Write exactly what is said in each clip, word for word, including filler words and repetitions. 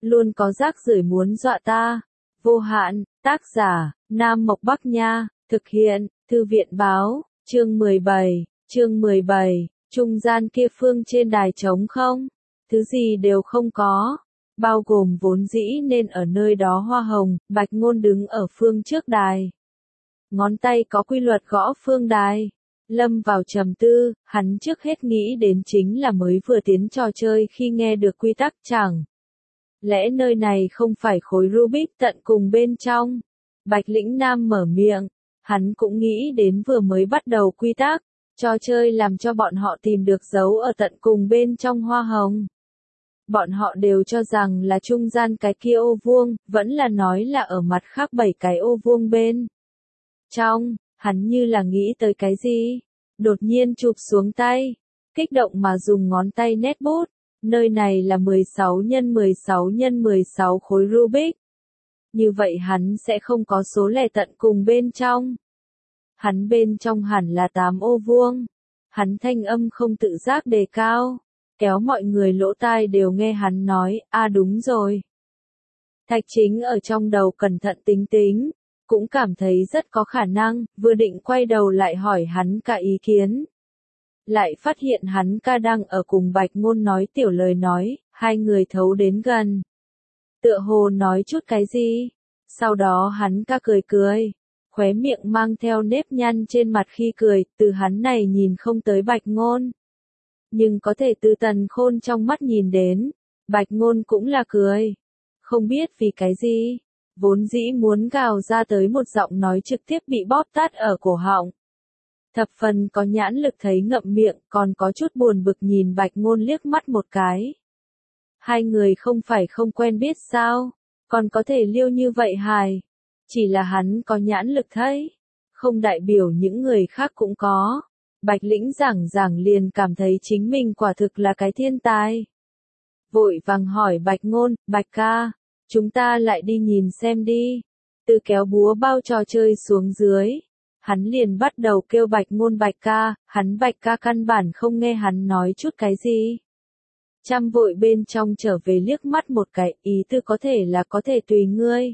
luôn có rác rưởi muốn dọa ta. Vô hạn, tác giả, Nam Mộc Bắc Nha, thực hiện, Thư viện báo, chương mười bảy, chương mười bảy, trung gian kia phương trên đài trống không, thứ gì đều không có, bao gồm vốn dĩ nên ở nơi đó hoa hồng. Bạch Ngôn đứng ở phương trước đài. Ngón tay có quy luật gõ phương đài. Lâm vào trầm tư, hắn trước hết nghĩ đến chính là mới vừa tiến trò chơi khi nghe được quy tắc chẳng. Lẽ nơi này không phải khối Rubik tận cùng bên trong? Bạch Lĩnh Nam mở miệng, hắn cũng nghĩ đến vừa mới bắt đầu quy tắc, trò chơi làm cho bọn họ tìm được dấu ở tận cùng bên trong hoa hồng. Bọn họ đều cho rằng là trung gian cái kia ô vuông, vẫn là nói là ở mặt khác bảy cái ô vuông bên trong. Hắn như là nghĩ tới cái gì, đột nhiên chụp xuống tay, kích động mà dùng ngón tay nét bút, nơi này là mười sáu nhân mười sáu nhân mười sáu khối Rubik. Như vậy hắn sẽ không có số lẻ tận cùng bên trong. Hắn bên trong hẳn là tám ô vuông. Hắn thanh âm không tự giác đề cao, kéo mọi người lỗ tai đều nghe hắn nói, a à đúng rồi. Thạch Chính ở trong đầu cẩn thận tính tính. Cũng cảm thấy rất có khả năng, vừa định quay đầu lại hỏi hắn cả ý kiến. Lại phát hiện hắn ca đang ở cùng Bạch Ngôn nói tiểu lời nói, hai người thấu đến gần. Tựa hồ nói chút cái gì, sau đó hắn ca cười cười, khóe miệng mang theo nếp nhăn trên mặt khi cười, từ hắn này nhìn không tới Bạch Ngôn. Nhưng có thể từ Tần Khôn trong mắt nhìn đến, Bạch Ngôn cũng là cười. Không biết vì cái gì. Vốn dĩ muốn gào ra tới một giọng nói trực tiếp bị bóp tát ở cổ họng. Thập phần có nhãn lực thấy ngậm miệng, còn có chút buồn bực nhìn Bạch Ngôn liếc mắt một cái. Hai người không phải không quen biết sao, còn có thể liêu như vậy hài. Chỉ là hắn có nhãn lực thấy, không đại biểu những người khác cũng có. Bạch Lĩnh giảng giảng liền cảm thấy chính mình quả thực là cái thiên tài. Vội vàng hỏi Bạch Ngôn, Bạch ca. Chúng ta lại đi nhìn xem đi. Từ kéo búa bao trò chơi xuống dưới. Hắn liền bắt đầu kêu Bạch Ngôn Bạch ca, hắn Bạch ca căn bản không nghe hắn nói chút cái gì. Trăm vội bên trong trở về liếc mắt một cái, ý tư có thể là có thể tùy ngươi.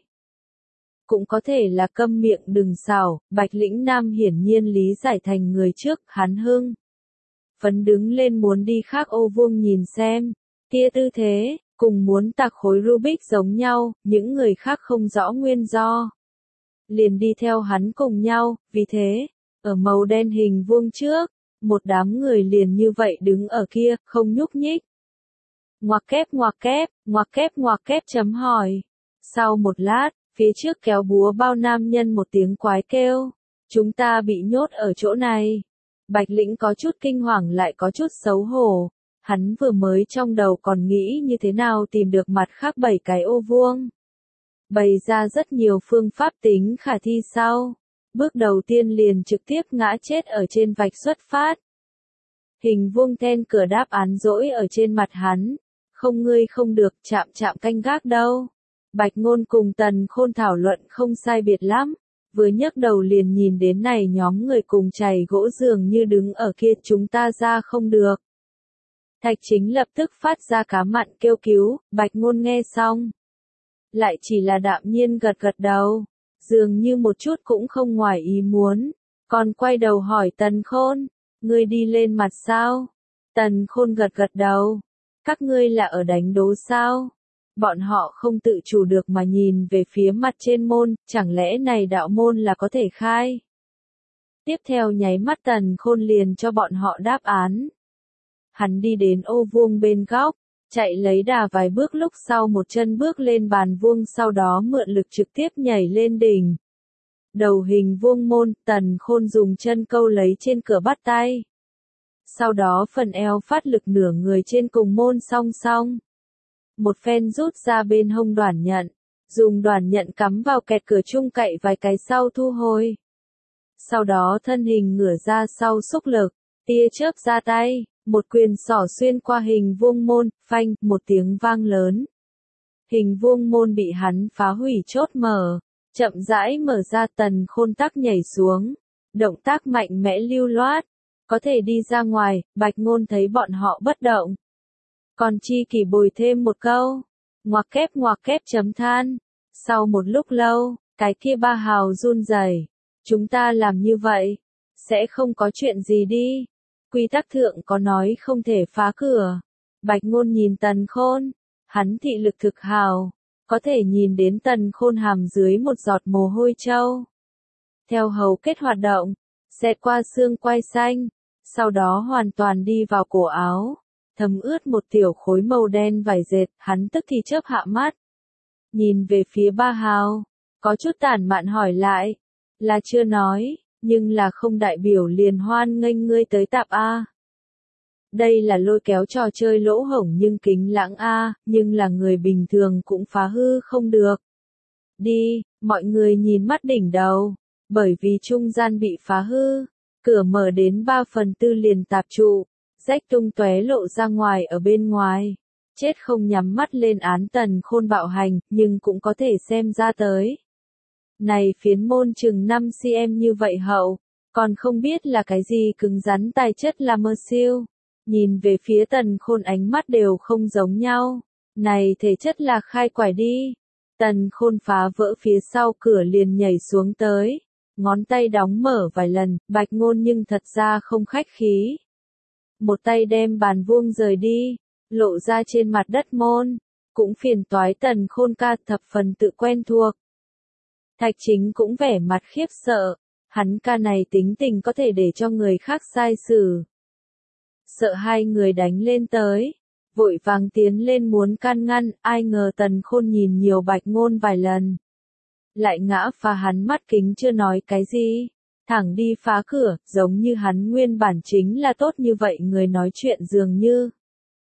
Cũng có thể là câm miệng đừng xảo, Bạch Lĩnh Nam hiển nhiên lý giải thành người trước, hắn hưng. Phấn đứng lên muốn đi khác ô vuông nhìn xem, kia tư thế. Cùng muốn tạc khối Rubik giống nhau, những người khác không rõ nguyên do. Liền đi theo hắn cùng nhau, vì thế, ở màu đen hình vuông trước, một đám người liền như vậy đứng ở kia, không nhúc nhích. Ngoặc kép ngoặc kép, ngoặc kép ngoặc kép chấm hỏi. Sau một lát, phía trước kéo búa bao nam nhân một tiếng quái kêu. Chúng ta bị nhốt ở chỗ này. Bạch Lĩnh có chút kinh hoàng lại có chút xấu hổ. Hắn vừa mới trong đầu còn nghĩ như thế nào tìm được mặt khác bảy cái ô vuông. Bày ra rất nhiều phương pháp tính khả thi sau. Bước đầu tiên liền trực tiếp ngã chết ở trên vạch xuất phát. Hình vuông then cửa đáp án dỗi ở trên mặt hắn. Không ngươi không được chạm chạm canh gác đâu. Bạch Ngôn cùng Tần Khôn thảo luận không sai biệt lắm. Vừa nhấc đầu liền nhìn đến này nhóm người cùng chày gỗ dường như đứng ở kia chúng ta ra không được. Thạch Chính lập tức phát ra cá mặn kêu cứu, Bạch Ngôn nghe xong. Lại chỉ là đạm nhiên gật gật đầu, dường như một chút cũng không ngoài ý muốn. Còn quay đầu hỏi Tần Khôn, ngươi đi lên mặt sao? Tần Khôn gật gật đầu, các ngươi là ở đánh đố sao? Bọn họ không tự chủ được mà nhìn về phía mặt trên môn, chẳng lẽ này đạo môn là có thể khai? Tiếp theo nháy mắt Tần Khôn liền cho bọn họ đáp án. Hắn đi đến ô vuông bên góc, chạy lấy đà vài bước lúc sau một chân bước lên bàn vuông sau đó mượn lực trực tiếp nhảy lên đỉnh. Đầu hình vuông môn, Tần Khôn dùng chân câu lấy trên cửa bắt tay. Sau đó phần eo phát lực nửa người trên cùng môn song song. Một phen rút ra bên hông đoản nhận, dùng đoản nhận cắm vào kẹt cửa chung cậy vài cái sau thu hồi. Sau đó thân hình ngửa ra sau xúc lực, tia chớp ra tay. Một quyền xỏ xuyên qua hình vuông môn, phanh, một tiếng vang lớn. Hình vuông môn bị hắn phá hủy chốt mở, chậm rãi mở ra Tần Khôn tắc nhảy xuống. Động tác mạnh mẽ lưu loát, có thể đi ra ngoài, Bạch Ngôn thấy bọn họ bất động. Còn chi kỷ bồi thêm một câu, ngoặc kép ngoặc kép chấm than. Sau một lúc lâu, cái kia ba hào run rẩy. Chúng ta làm như vậy, sẽ không có chuyện gì đi. Quy tắc thượng có nói không thể phá cửa. Bạch Ngôn nhìn Tần Khôn, hắn thị lực thực hào, có thể nhìn đến Tần Khôn hàm dưới một giọt mồ hôi trâu. Theo hầu kết hoạt động, xẹt qua xương quai xanh, sau đó hoàn toàn đi vào cổ áo, thấm ướt một tiểu khối màu đen vải dệt, hắn tức thì chớp hạ mắt. Nhìn về phía ba hào, có chút tản mạn hỏi lại, là chưa nói, nhưng là không đại biểu liền hoan nghênh ngươi tới tạp A. Đây là lôi kéo trò chơi lỗ hổng nhưng kính lãng A, nhưng là người bình thường cũng phá hư không được. Đi, mọi người nhìn mắt đỉnh đầu, bởi vì trung gian bị phá hư, cửa mở đến ba phần tư liền tạp trụ, rách tung tóe lộ ra ngoài ở bên ngoài. Chết không nhắm mắt lên án Tần Khôn bạo hành, nhưng cũng có thể xem ra tới. Này phiến môn chừng năm xăng-ti-mét như vậy hậu, còn không biết là cái gì cứng rắn tài chất là mơ siêu. Nhìn về phía Tần Khôn ánh mắt đều không giống nhau. Này thể chất là khai quải đi. Tần Khôn phá vỡ phía sau cửa liền nhảy xuống tới. Ngón tay đóng mở vài lần, Bạch Ngôn nhưng thật ra không khách khí. Một tay đem bàn vuông rời đi, lộ ra trên mặt đất môn. Cũng phiền toái Tần Khôn ca thập phần tự quen thuộc. Thạch Chính cũng vẻ mặt khiếp sợ. Hắn ca này tính tình có thể để cho người khác sai xử. Sợ hai người đánh lên tới, vội vàng tiến lên muốn can ngăn, ai ngờ Tần Khôn nhìn nhiều Bạch Ngôn vài lần. Lại ngã phá hắn mắt kính chưa nói cái gì, thẳng đi phá cửa, giống như hắn nguyên bản chính là tốt như vậy người nói chuyện dường như.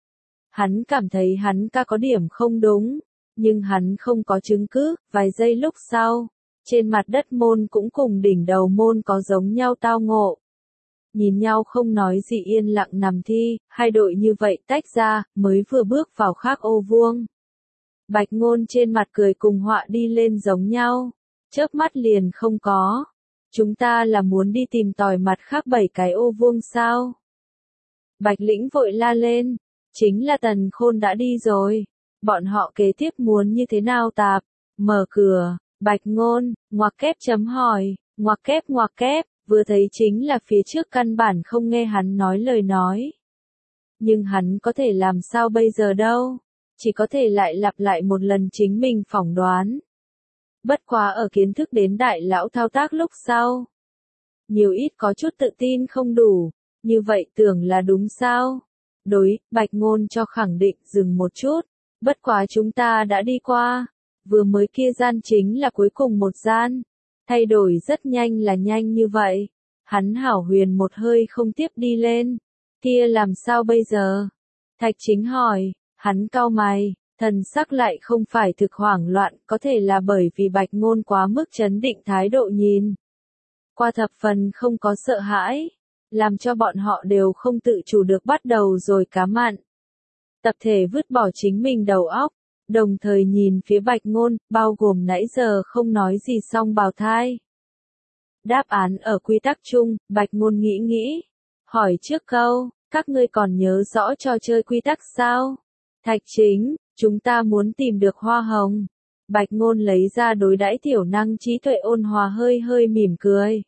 Hắn cảm thấy hắn ca có điểm không đúng, nhưng hắn không có chứng cứ, vài giây lúc sau, trên mặt đất môn cũng cùng đỉnh đầu môn có giống nhau tao ngộ. Nhìn nhau không nói gì yên lặng nằm thi, hai đội như vậy tách ra, mới vừa bước vào khác ô vuông. Bạch Ngôn trên mặt cười cùng họa đi lên giống nhau, chớp mắt liền không có. Chúng ta là muốn đi tìm tòi mặt khác bảy cái ô vuông sao? Bạch Lĩnh vội la lên, chính là Tần Khôn đã đi rồi, bọn họ kế tiếp muốn như thế nào tạp? Mở cửa, Bạch Ngôn, ngoặc kép chấm hỏi, ngoặc kép ngoặc kép. Vừa thấy chính là phía trước căn bản không nghe hắn nói lời nói. Nhưng hắn có thể làm sao bây giờ đâu, chỉ có thể lại lặp lại một lần chính mình phỏng đoán. Bất quá ở kiến thức đến đại lão thao tác lúc sau. Nhiều ít có chút tự tin không đủ, như vậy tưởng là đúng sao? Đối, Bạch Ngôn cho khẳng định dừng một chút, bất quá chúng ta đã đi qua, vừa mới kia gian chính là cuối cùng một gian. Thay đổi rất nhanh là nhanh như vậy. Hắn hảo huyền một hơi không tiếp đi lên. Kia làm sao bây giờ? Thạch Chính hỏi, hắn cau mày, thần sắc lại không phải thực hoảng loạn, có thể là bởi vì Bạch Ngôn quá mức trấn định thái độ nhìn. Qua thập phần không có sợ hãi, làm cho bọn họ đều không tự chủ được bắt đầu rồi cá mặn. Tập thể vứt bỏ chính mình đầu óc. Đồng thời nhìn phía Bạch Ngôn, bao gồm nãy giờ không nói gì xong bào thai. Đáp án ở quy tắc chung, Bạch Ngôn nghĩ nghĩ. Hỏi trước câu, các ngươi còn nhớ rõ trò chơi quy tắc sao? Thạch Chính, chúng ta muốn tìm được hoa hồng. Bạch Ngôn lấy ra đối đãi tiểu năng trí tuệ ôn hòa hơi hơi mỉm cười.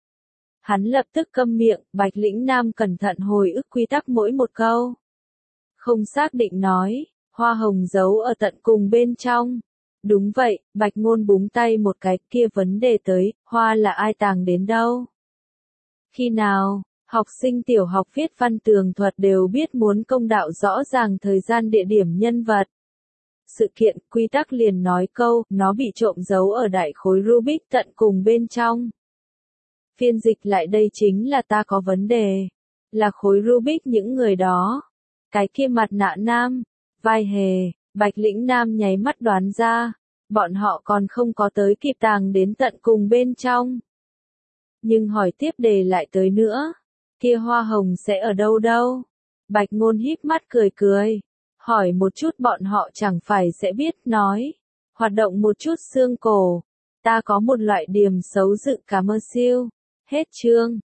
Hắn lập tức câm miệng, Bạch Lĩnh Nam cẩn thận hồi ức quy tắc mỗi một câu. Không xác định nói. Hoa hồng giấu ở tận cùng bên trong. Đúng vậy, Bạch Ngôn búng tay một cái, kia vấn đề tới, hoa là ai tàng đến đâu? Khi nào, học sinh tiểu học viết văn tường thuật đều biết muốn công đạo rõ ràng thời gian địa điểm nhân vật. Sự kiện, quy tắc liền nói câu, nó bị trộm giấu ở đại khối Rubik tận cùng bên trong. Phiên dịch lại đây chính là ta có vấn đề. Là khối Rubik những người đó. Cái kia mặt nạ nam. Vai hề, Bạch Lĩnh Nam nháy mắt đoán ra, bọn họ còn không có tới kịp tàng đến tận cùng bên trong. Nhưng hỏi tiếp đề lại tới nữa, kia hoa hồng sẽ ở đâu đâu? Bạch Ngôn híp mắt cười cười, hỏi một chút bọn họ chẳng phải sẽ biết nói, hoạt động một chút xương cổ, ta có một loại điểm xấu dự cả mơ siêu, hết chương.